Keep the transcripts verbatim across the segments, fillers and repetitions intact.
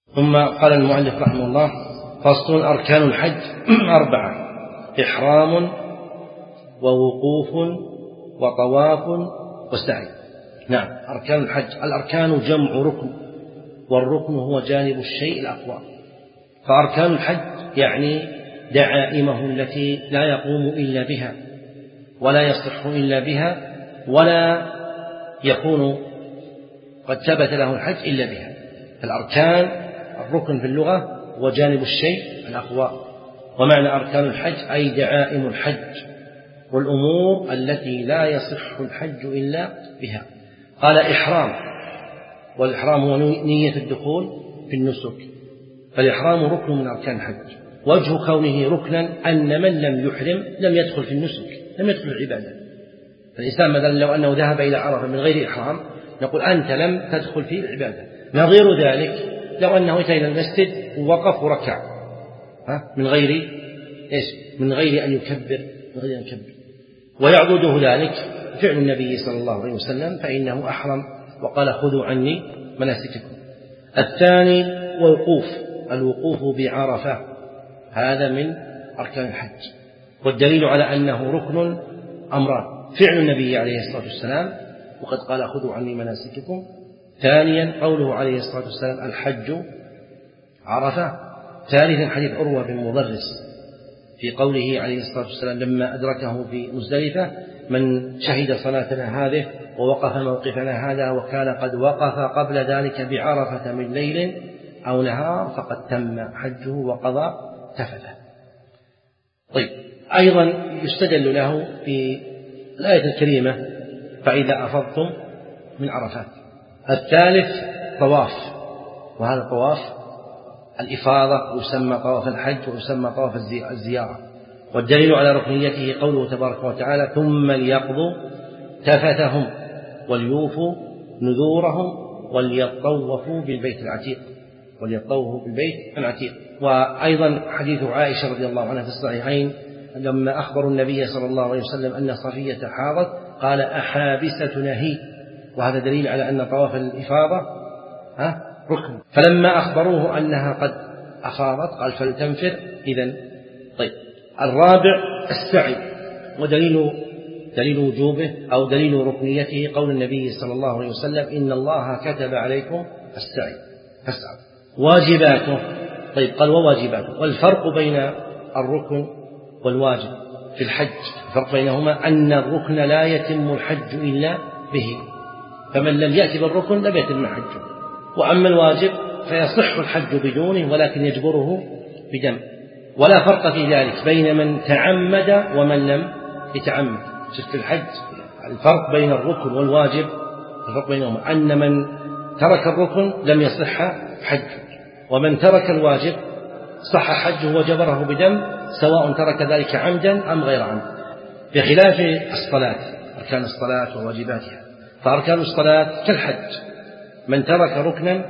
ثم قال المؤلف رحمه الله: فصل: أركان الحج أربعة: إحرام ووقوف وطواف وسعي. نعم، أركان الحج. الأركان جمع ركن، والركن هو جانب الشيء الأقوى. فأركان الحج يعني دعائمه التي لا يقوم إلا بها ولا يصح إلا بها ولا يكون قد ثبت له الحج إلا بها. فالأركان الركن في اللغة هو جانب الشيء الأقوى، ومعنى أركان الحج أي دعائم الحج والأمور التي لا يصح الحج إلا بها. قال: إحرام، والإحرام هو نية الدخول في النسك، فالإحرام ركن من أركان الحج. وجه كونه ركنا أن من لم يحرم لم يدخل في النسك، لم يدخل العبادة. فالإنسان مثلا لو أنه ذهب إلى عرفة من غير إحرام نقول أنت لم تدخل في العبادة. نظير ذلك لو أنه أتى إلى المسجد ووقف وركع من غير إيش؟ من غير أن يكبر من غير أن يكبر ويعضده ذلك فعل النبي صلى الله عليه وسلم، فإنه أحرم وقال: خذوا عني مناسككم. الثاني وقوف، الوقوف بعرفة، هذا من أركان الحج. والدليل على أنه ركن أمران: فعل النبي عليه الصلاة والسلام وقد قال: خذوا عني مناسككم. ثانيا قوله عليه الصلاة والسلام: الحج عرفة. ثالثا حديث عروة بن مضرس في قوله عليه الصلاة والسلام لما أدركه في مزدلفة: من شهد صلاتنا هذه ووقف موقفنا هذا وكان قد وقف قبل ذلك بعرفة من ليل أو نهار فقد تم حجه وقضى تفته. طيب، أيضا يستدل له في الآية الكريمة: فإذا أفضتم من عرفات. الثالث طواف، وهذا طواف الإفاضة يسمى طواف الحج ويسمى طواف الزيارة. والدليل على ركنيته قوله تبارك وتعالى: ثم ليقضوا تفتهم وليوفوا نذورهم وليطوفوا بالبيت العتيق وليطوفوا بالبيت العتيق. وأيضا حديث عائشة رضي الله عنها في الصحيحين لما أخبروا النبي صلى الله عليه وسلم أن صفية حاضت قال: أحابستنا هي. وهذا دليل على أن طواف الإفاضة ها ركن. فلما أخبروه أنها قد أفاضت قال: فلتنفر إذن. طيب، الرابع السعي، ودليل دليل وجوبه أو دليل ركنيته قول النبي صلى الله عليه وسلم: إن الله كتب عليكم السعي فاسعوا. واجباته، طيب قال: وواجباته. والفرق بين الركن والواجب في الحج، الفرق بينهما أن الركن لا يتم الحج إلا به، فمن لم يأتي بالركن لم يتم حجه. وأما الواجب فيصح الحج بدونه ولكن يجبره بدم. ولا فرق في ذلك بين من تعمد ومن لم يتعمد. شفت الحج الفرق بين الركن والواجب، الفرق بينهما أن من ترك الركن لم يصح حجه، ومن ترك الواجب صح حجه وجبره بدم، سواء ترك ذلك عمدا أم غير عمد. بخلاف الصلاة، أركان الصلاة وواجباتها، فأركان الصلاة كالحج، من ترك ركنا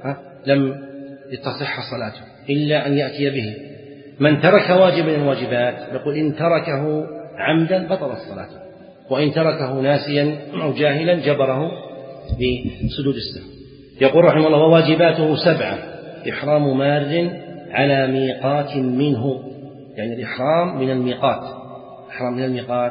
لم تصح صلاته إلا أن يأتي به. من ترك واجب من الواجبات نقول إن تركه عمدا بطلت صلاته، وإن تركه ناسيا أو جاهلا جبره بسجود السهو. يقول رحمه الله: وواجباته سبعة: إحرام مار على ميقات منه، يعني الإحرام من الميقات، إحرام من الميقات.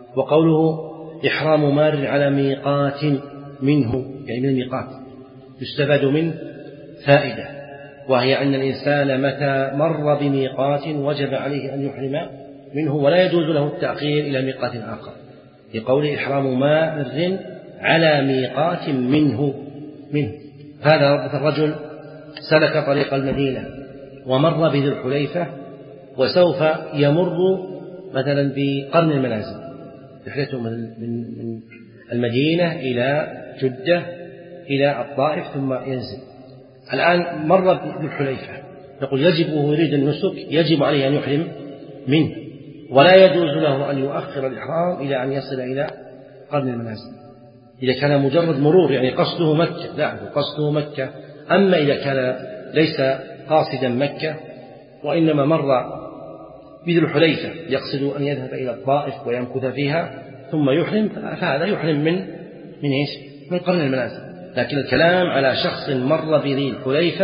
وقوله إحرام مار على ميقات منه يعني من الميقات يستفاد منه فائدة، وهي أن الإنسان متى مر بميقات وجب عليه أن يحرم منه ولا يجوز له التأخير إلى ميقات آخر، لقول إحرام مار على ميقات منه منه. هذا الرجل سلك طريق المدينة ومر بذي الحليفة وسوف يمر مثلا بقرن المنازل، رحلته من المدينة إلى جدة إلى الطائف ثم ينزل. الآن مر بذي الحليفة، نقول يجب وهو يريد النسك يجب عليه أن يحرم منه، ولا يجوز له أن يؤخر الإحرام إلى أن يصل إلى قرن المنازل إذا كان مجرد مرور يعني قصده مكة، لا قصده مكة. أما إذا كان ليس قاصدا مكة وإنما مر بذي الحليفة يقصد أن يذهب إلى الطائف ويمكث فيها ثم يحرم، فهذا يحرم من من إيش؟ من قرن المنازل. لكن الكلام على شخص مر بذي الحليفة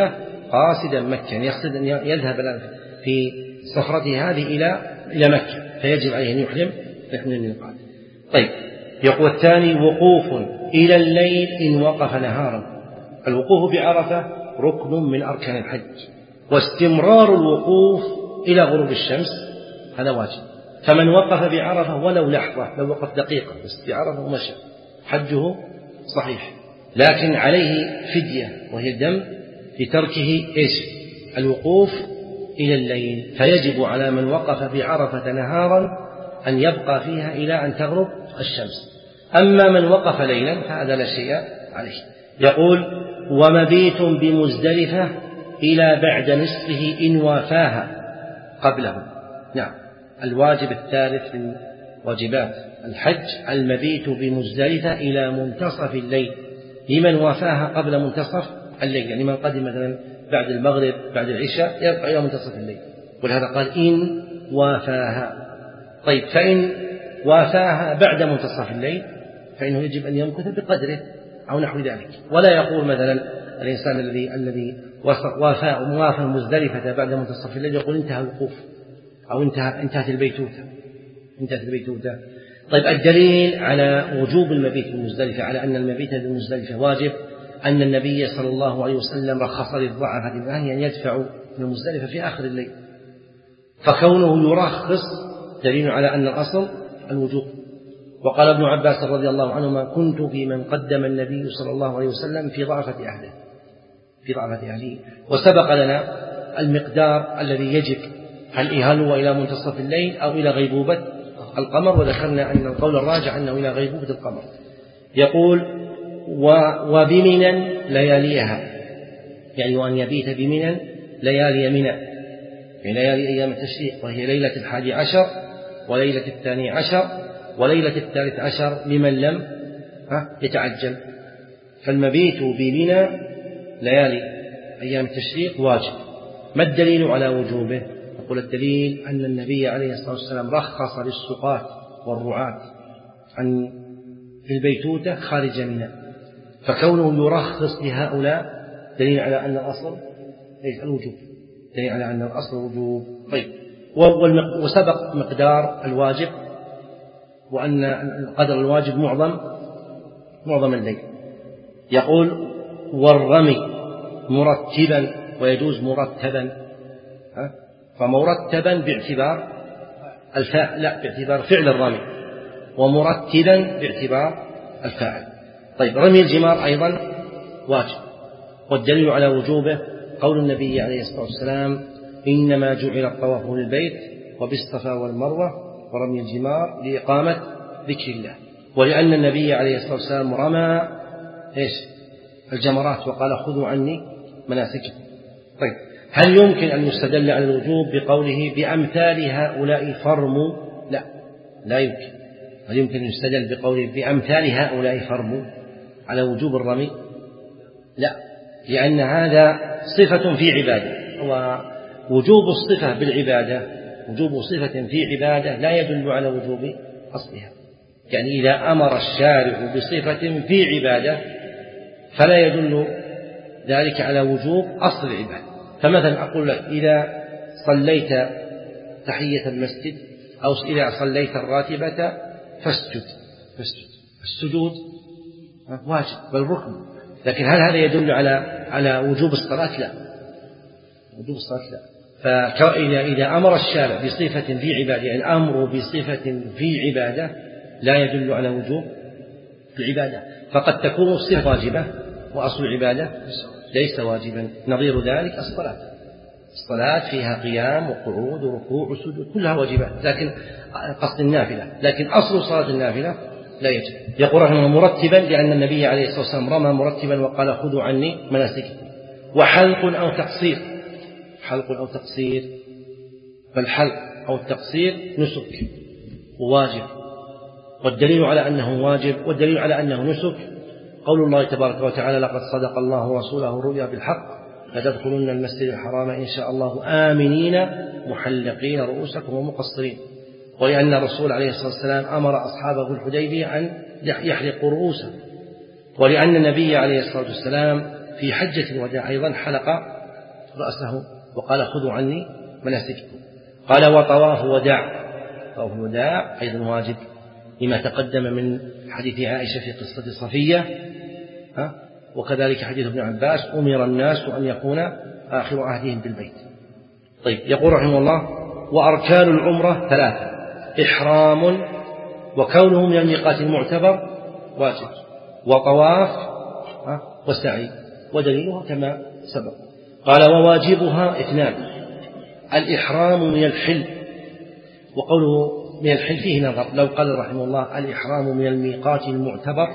قاصدا مكة، يعني يقصد أن يذهب في سفرته هذه إلى إلى مكة، فيجب عليه أن يحرم من الميقات. طيب، يقول الثاني وقوف إلى الليل إن وقف نهارا. الوقوف بعرفة ركن من أركان الحج، واستمرار الوقوف إلى غروب الشمس هذا واجب. فمن وقف بعرفة ولو لحظة، لو وقف دقيقة بس بعرفة ومشى، حجه صحيح، لكن عليه فدية وهي الدم لتركه إيش؟ الوقوف إلى الليل. فيجب على من وقف بعرفة نهارا أن يبقى فيها إلى أن تغرب الشمس. أما من وقف ليلا فهذا لا شيء عليه. يقول ومبيت بمزدلفة إلى بعد نصفه إن وافاها قبله. نعم، الواجب الثالث من واجبات الحج المبيت بمزدلفة إلى منتصف الليل لمن وافاها قبل منتصف الليل، يعني من قدم مثلا بعد المغرب بعد العشاء يبقى إلى منتصف الليل، ولهذا قال إن وافاها. طيب، فإن وافاها بعد منتصف الليل فإنه يجب أن يمكث بقدره أو نحو ذلك، ولا يقول مثلا الإنسان الذي الذي وافى موافى مزدلفة بعد منتصف الليل يقول انتهى الوقوف أو انتهى انتهت البيتوتة انتهت البيتوتة. طيب، الدليل على وجوب المبيت بمزدلفة على أن المبيت بمزدلفة واجب أن النبي صلى الله عليه وسلم رخص للضعفاء من أهله أن يدفعوا من مزدلفة في آخر الليل، فكونه يرخص دليل على أن الأصل الوجوب. وقال ابن عباس رضي الله عنهما كنت في من قدم النبي صلى الله عليه وسلم في ضعفة أهله في ضعفة أهله وسبق لنا المقدار الذي يجب، هل هل هو إلى منتصف الليل أو إلى غيبوبة القمر، وذكرنا أن القول الراجع أنه إلى غيبوبة القمر. يقول وبمنى لياليها، يعني وأن يبيت بمنى ليالي منى، يعني ليالي أيام التشريق، وهي ليلة الحادي عشر وليلة الثاني عشر وليلة الثالث عشر لمن لم يتعجل. فالمبيت بمنى ليالي أيام التشريق واجب. ما الدليل على وجوبه؟ يقول الدليل أن النبي عليه الصلاة والسلام رخص للسقاة والرعاة عن البيتوتة خارج منى، فكونه يرخص لهؤلاء دليل على أن الأصل الوجوب، دليل على أن الأصل الوجوب. طيب، وسبق مقدار الواجب وأن قدر الواجب معظم معظم الليل. يقول والرمي مرتبا، ويجوز مرتبا، فمرتبا باعتبار الفاعل لا باعتبار فعل الرمي، ومرتبا باعتبار الفاعل. طيب، رمي الجمار أيضا واجب، والدليل على وجوبه قول النبي عليه الصلاة والسلام إنما جعل الطواف للبيت وبالصفا والمروة ورمي الجمار لإقامة ذكر الله، ولأن النبي عليه الصلاة والسلام رمى إيش الجمرات وقال خذوا عني مناسككم. طيب، هل يمكن أن يستدل على الوجوب بقوله بأمثال هؤلاء فرموا؟ لا لا يمكن. هل يمكن أن يستدل بقوله بأمثال هؤلاء فرموا على وجوب الرمي؟ لا، لأن هذا صفة في عبادة، ووجوب الصفة بالعبادة وجوب صفة في عبادة لا يدل على وجوب أصلها. يعني إذا أمر الشارع بصفة في عبادة فلا يدل ذلك على وجوب أصل العبادة. فمثلا أقول لك إذا صليت تحية المسجد أو إذا صليت الراتبة فاسجد فاسجد السجود واجب بل ركن، لكن هل هذا يدل على على وجوب الصلاة؟ لا، وجوب الصلاة لا. فإذا إذا أمر الشارع بصفة في عبادة، يعني أمر بصفة في عبادة لا يدل على وجوب العبادة، فقد تكون الصفة واجبة وأصل العبادة ليس واجبا. نظير ذلك الصلاة، الصلاة فيها قيام وقعود وركوع وسجود كلها واجبات، لكن قصد النافلة، لكن أصل صلاة النافلة لا يجب. يقول رحمه مرتبا لأن النبي عليه الصلاة والسلام رمى مرتبا وقال خذوا عني مناسككم. وحلق أو تقصير، حلق أو تقصير، فالحلق أو التقصير نسك وواجب، والدليل على أنه واجب والدليل على أنه نسك قول الله تبارك وتعالى لقد صدق الله ورسوله الرؤيا بالحق لتدخلن المسجد الحرام إن شاء الله آمنين محلقين رؤوسكم ومقصرين، ولأن الرسول عليه الصلاة والسلام أمر أصحابه في الحديبية أن يحلقوا رؤوسهم، ولأن النبي عليه الصلاة والسلام في حجة الوداع أيضا حلق رأسه وقال خذوا عني مناسككم. قال وطواف وداع، طواف الوداع أيضا واجب لما تقدم من حديث عائشة في قصة صفية، ها؟ وكذلك حديث ابن عباس أمر الناس أن يكون آخر عهدهم بالبيت. طيب يقول رحمه الله وأركان العمرة ثلاثة: إحرام وكونه من الميقات المعتبر واجب، وطواف وسعي، ودليلها كما سبق. قال وواجبها اثنان: الإحرام من الحل، وقوله من الحل فيه نظر، لو قال رحمه الله الإحرام من الميقات المعتبر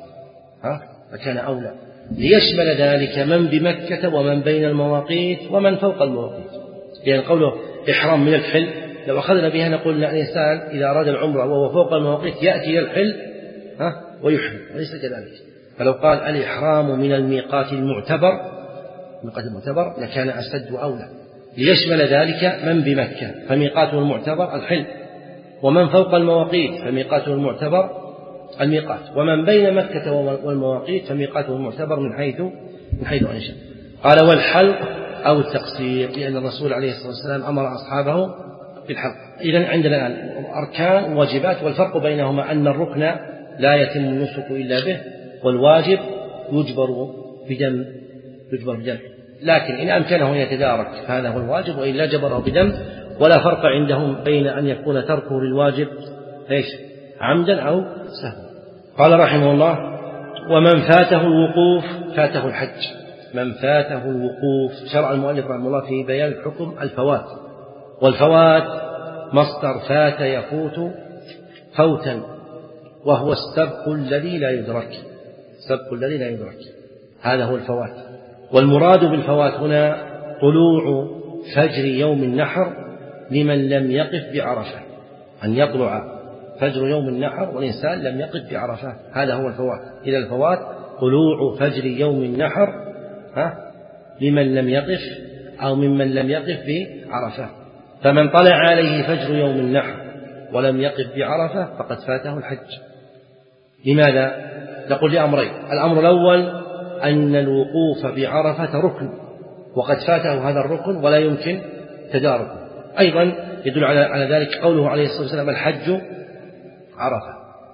فكان أولى، ليشمل ذلك من بمكة ومن بين المواقيت ومن فوق المواقيت. لأن يعني قوله إحرام من الحل لو أخذنا بها نقول أن الإنسان إذا أراد العمرة وهو فوق المواقيت يأتي إلى الحل ها ويحرم، وليس كذلك. فلو قال الإحرام من الميقات المعتبر الميقات المعتبر لكان أسد وأولى، ليشمل ذلك من بمكة فميقاته المعتبر الحل، ومن فوق المواقيت فميقاته المعتبر الميقات، ومن بين مكة والمواقيت فميقاته المعتبر من حيث من حيث أنشأ. قال والحلق أو التقصير، لأن الرسول عليه الصلاة والسلام أمر أصحابه بالحلق. إذن عندنا أركان وواجبات، والفرق بينهما أن الركن لا يتم النسك إلا به، والواجب يجبر بدم يجبر بدم لكن إن أمكنه أن يتدارك فهذا هو الواجب، وإلا جبره بدم. ولا فرق عندهم بين أن يكون تركه للواجب ليش عمدا أو سهوا. قال رحمه الله ومن فاته الوقوف فاته الحج. من فاته الوقوف، شرع المؤلف رحمه الله في بيان الحكم الفوات، والفوات مصدر فات يفوت فوتا، وهو السبق الذي لا يدرك، السبق الذي لا يدرك هذا هو الفوات. والمراد بالفوات هنا طلوع فجر يوم النحر لمن لم يقف بعرفة، أن يطلع فجر يوم النحر والإنسان لم يقف بعرفة، هذا هو الفوات. إلى الفوات طلوع فجر يوم النحر ها لمن لم يقف أو ممن لم يقف بعرفة، فمن طلع عليه فجر يوم النحر ولم يقف بعرفة فقد فاته الحج. لماذا؟ نقول لأمرين: الأمر الأول أن الوقوف بعرفة ركن، وقد فاته هذا الركن ولا يمكن تداركه. أيضا يدل على ذلك قوله عليه الصلاة والسلام الحج عرفة.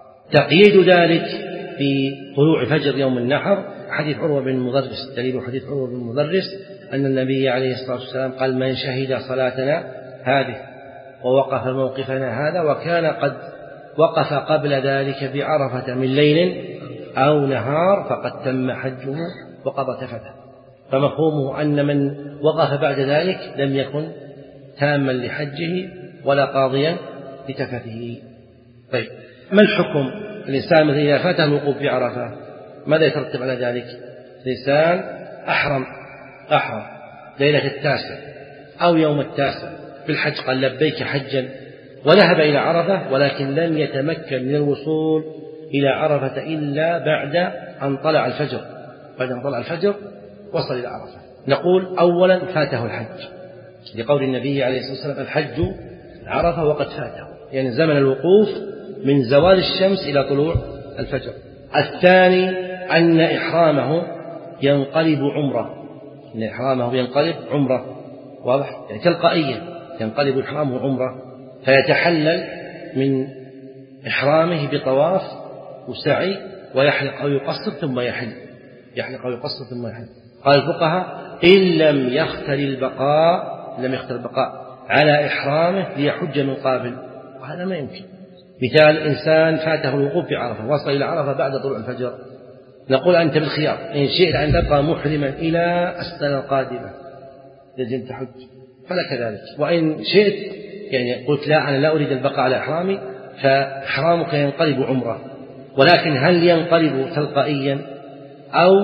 تقييد ذلك في طلوع فجر يوم النحر حديث عروة بن مدرس، دليل حديث عروة بن مدرس أن النبي عليه الصلاة والسلام قال من شهد صلاتنا هذه ووقف موقفنا هذا وكان قد وقف قبل ذلك بعرفة من ليل أو نهار فقد تم حجه وقضى تفته. فمفهومه أن من وقف بعد ذلك لم يكن تاما لحجه ولا قاضيا لتفته. طيب ما الحكم؟ الإنسان مثل إذا فاته الوقوف بعرفة ماذا يترتب على ذلك؟ الإنسان أحرم أحرم ليلة التاسع أو يوم التاسع بالحج، قال لبيك حجا، وذهب إلى عرفة ولكن لم يتمكن من الوصول إلى عرفة إلا بعد أن طلع الفجر، بعد أن طلع الفجر وصل إلى عرفة. نقول أولا فاته الحج لقول النبي عليه الصلاة والسلام الحج عرفة وقد فاته، يعني زمن الوقوف من زوال الشمس إلى طلوع الفجر. الثاني أن إحرامه ينقلب عمرة، أن إحرامه ينقلب عمرة، واضح؟ يعني تلقائيا ينقلب إحرامه عمرة، فيتحلل من إحرامه بطواف وسعي ويحلق أو يقصر ثم يحل، يحلق أو يقصر ثم يحل. قال الفقهاء إن لم يختر البقاء لم يختر البقاء على إحرامه ليحج من قابل، وهذا ما يمكن. مثال إنسان فاته الوقوف بعرفة وصل إلى عرفة بعد طلوع الفجر، نقول أنت بالخيار إن شئت أن تبقى محرما إلى السنة القادمة لازم تحج فلا كذلك، وإن شئت يعني قلت لا أنا لا أريد البقاء على إحرامي فإحرامك ينقلب عمرة، ولكن هل ينقلب تلقائيا أو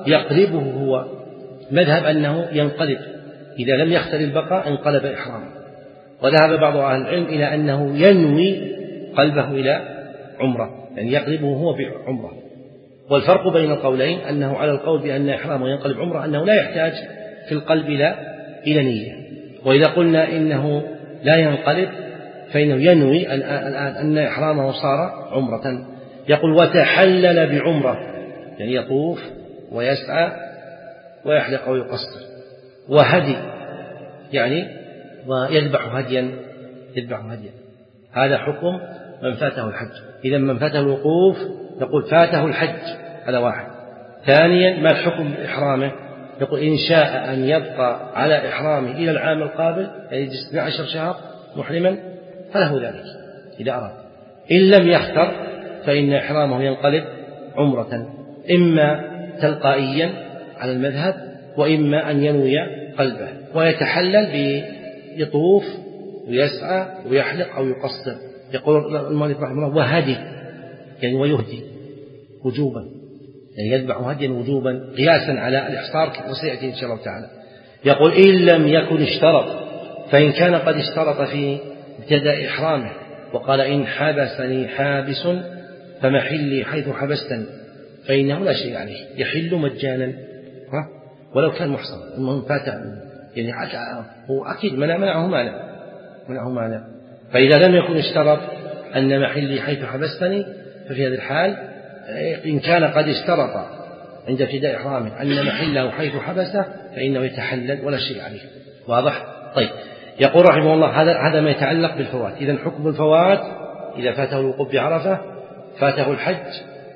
يقلبه هو؟ مذهب أنه ينقلب، إذا لم يختر البقاء انقلب إحرامه. وذهب بعض أهل العلم إلى أنه ينوي قلبه إلى عمرة، يعني يقلبه هو بعمرة. والفرق بين القولين أنه على القول بأن إحرامه ينقلب عمرة أنه لا يحتاج في القلب إلى إلى نية، وإذا قلنا إنه لا ينقلب فإنه ينوي الآن أن إحرامه صار عمرة. يقول وتحلل بعمرة، يعني يطوف ويسعى ويحلق ويقصر، وهدي يعني ويذبح هديا يذبح هديا. هذا حكم من فاته الحج. إذا من فاته الوقوف يقول فاته الحج، هذا واحد. ثانيا ما الحكم بإحرامه؟ يقول إن شاء أن يبقى على إحرامه إلى العام القابل، يعني اثني عشر شهر محرما، فله ذلك إذا أراد. إن لم يختر فإن إحرامه ينقلب عمرة، إما تلقائيا على المذهب، وإما أن ينوي قلبه ويتحلل بيطوف ويسعى ويحلق أو يقصر. يقول المؤلف رحمه الله وهدي يعني ويهدي وجوبا، يعني يذبح هديا وجوبا قياسا على الإحصار وسيأتي إن شاء الله تعالى. يقول إن لم يكن اشترط، فإن كان قد اشترط في ابتداء إحرامه وقال إن حبسني حابس فمحلي حيث حبستني، فإنه لا شيء عليه، يحل مجانا ولو كان محصن. المهم فات يعني هو أكيد منع منعه مانع منعه مانع. فإذا لم يكن اشترط أن محلي حيث حبستني، ففي هذه الحال إن كان قد اشترط عند ابتداء إحرامه أن محله حيث حبسه فإنه يتحلل ولا شيء عليه. واضح؟ طيب. يقول رحمه الله هذا هذا ما يتعلق بالفوات. إذن حكم الفوات إذا فاته الوقوف بعرفة فاته الحج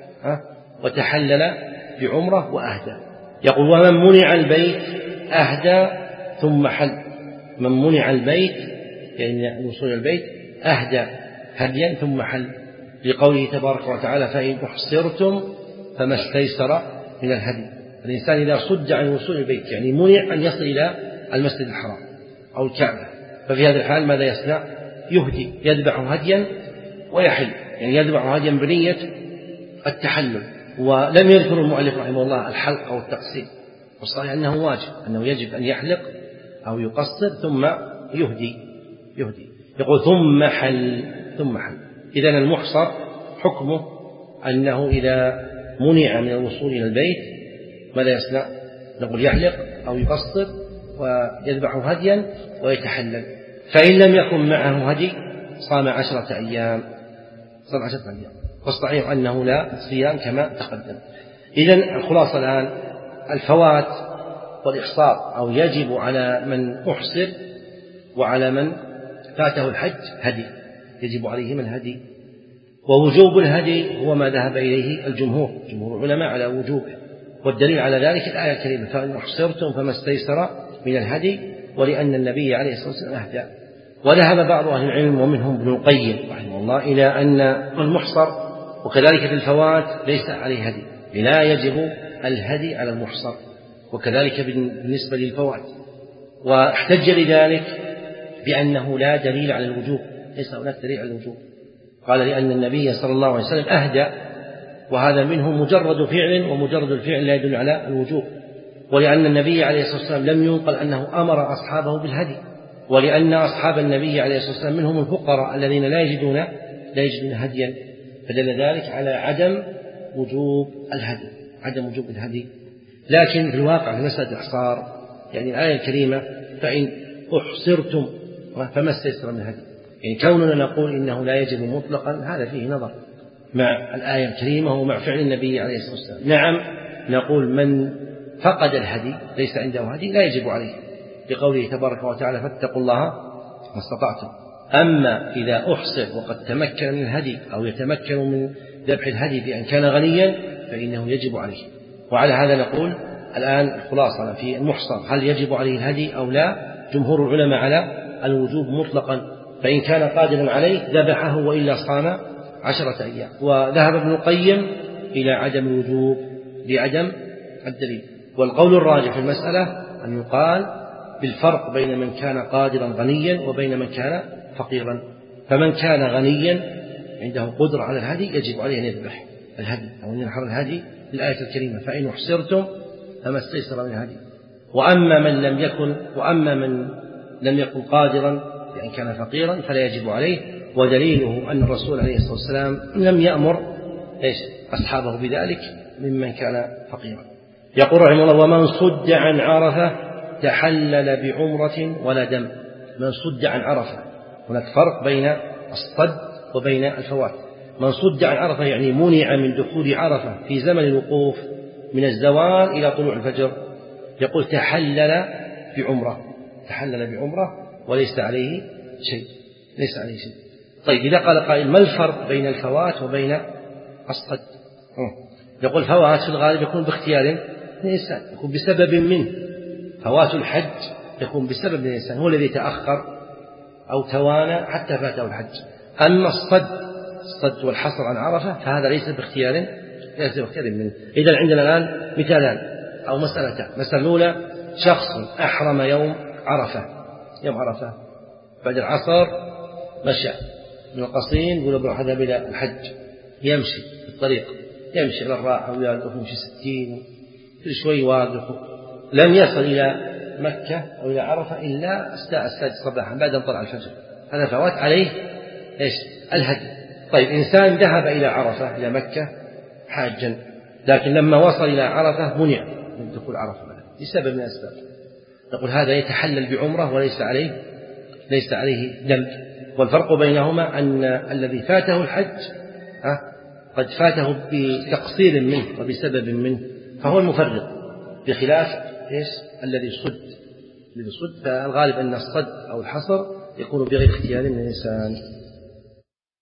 وتحلل بعمرة وأهدى. يقول ومن منع البيت أهدى ثم حل. من منع البيت يعني وصول البيت أهدى هديا ثم حل، لقوله تبارك وتعالى فإن أحصرتم فما استيسر من الهدي. الإنسان إذا صد عن وصول البيت يعني منع أن يصل إلى المسجد الحرام أو الكعبة، ففي هذا الحال ماذا يصنع؟ يهدي، يذبح هديا ويحل، يعني يذبح هديا بنية التحلل. ولم يذكر المؤلف رحمه الله الحلق أو التقصير، والصحيح أنه واجب، أنه يجب أن يحلق أو يقصر ثم يهدي يهدي يقول ثم حل ثم حل. إذن المحصر حكمه أنه إذا منع من الوصول إلى البيت ماذا يصنع؟ نقول يحلق أو يقصر ويذبح هديا ويتحلل. فإن لم يكن معه هدي صام عشرة أيام صام عشرة أيام والصحيح أنه لا صيام كما تقدم. إذن الخلاصة الآن الفوات والإحصار أو يجب على من أحصر وعلى من فاته الحج هدي، يجب عليهم الهدي. ووجوب الهدي هو ما ذهب إليه الجمهور جمهور العلماء على وجوبه، والدليل على ذلك الآية الكريمة فإن أحصرتم فما استيسر من الهدي، ولأن النبي عليه الصلاة والسلام أهدى. وذهب بعض أهل العلم ومنهم ابن القيم رحمه الله إلى أن المحصر وكذلك في الفوات ليس عليه هدي، لا يجب الهدي على المحصر، وكذلك بالنسبة للفوات. واحتج لذلك بأنه لا دليل على الوجوب، ليس هناك دليل على الوجوب. قال لأن النبي صلى الله عليه وسلم أهدى، وهذا منه مجرد فعل، ومجرد الفعل لا يدل على الوجوب. ولأن النبي عليه الصلاة والسلام لم ينقل أنه أمر أصحابه بالهدي، ولأن أصحاب النبي عليه الصلاة والسلام منهم الفقراء الذين لا يجدون لا يجدون هديا، فدل ذلك على عدم وجوب الهدي عدم وجوب الهدي. لكن في الواقع في مسألة الإحصار يعني الآية الكريمة فإن أحصرتم فما استيسر من الهدي، يعني كوننا نقول إنه لا يجب مطلقا هذا فيه نظر مع الآية الكريمة ومع فعل النبي عليه الصلاة والسلام. نعم نقول من فقد الهدي ليس عنده هدي لا يجب عليه، بقوله تبارك وتعالى فاتقوا الله ما استطعتم. أما إذا أحصر وقد تمكن من الهدي أو يتمكن من ذبح الهدي بأن كان غنيا فإنه يجب عليه. وعلى هذا نقول الآن الخلاصة في المحصر هل يجب عليه الهدي أو لا؟ جمهور العلماء على الوجوب مطلقا، فإن كان قادرا عليه ذبحه وإلا صام عشرة أيام. وذهب ابن القيم إلى عدم الوجوب لعدم الدليل. والقول الراجح في المسألة أن يقال بالفرق بين من كان قادرا غنيا وبين من كان فقيرا. فمن كان غنيا عنده قدرة على الهدي يجب عليه أن يذبح الهدي أو أن ينحر الهدي للآية الكريمة فإن أحصرتم فما استيسر من الهدي. وأما من لم يكن وأما من لم يكن قادرا لأن كان فقيرا فلا يجب عليه، ودليله أن الرسول عليه الصلاة والسلام لم يأمر إيش أصحابه بذلك ممن كان فقيرا. يقول رحمه الله ومن صد عن عرفة تحلل بعمرة ولا دم. من صد عن عرفة، هناك فرق بين الصد وبين الفوات. من صد عن عرفة يعني منع من دخول عرفة في زمن الوقوف من الزوال إلى طلوع الفجر، يقول تحلل بعمرة تحلل بعمرة وليس عليه شيء ليس عليه شيء. طيب إذا قال قائل ما الفرق بين الفوات وبين الصد؟ يقول فوات في الغالب يكون باختيار الإنسان، يكون بسبب منه. فوات الحج يكون بسبب الإنسان، هو الذي تأخر أو توانى حتى فاته الحج. أما الصد الصد والحصر عن عرفة فهذا ليس باختيار ليس باختيار منه. إذا عندنا الآن مثالان أو مسألتان. المسألة الأولى شخص أحرم يوم عرفة يوم عرفة بعد العصر مشى من القصيم يقول بروح أذهب إلى الحج، يمشي في الطريق يمشي على الراحة ويقف يمشي ستين كل شوي واقف، لم يصل إلى مكة أو إلى عرفة إلا الساعة السادسة صباحا بعد أن طلع الفجر، هذا فوات عليه إيش؟ الهدي. طيب إنسان ذهب إلى عرفة إلى مكة حاجا، لكن لما وصل إلى عرفة منع من دخول عرفة لسبب من الأسباب، نقول هذا يتحلل بعمرة وليس عليه ليس عليه دم. والفرق بينهما أن الذي فاته الحج قد فاته بتقصير منه وبسبب منه فهو المفرط، بخلاف إيش؟ الذي صد الذي صد فالغالب أن الصد أو الحصر يكون بغير اختيار من الإنسان.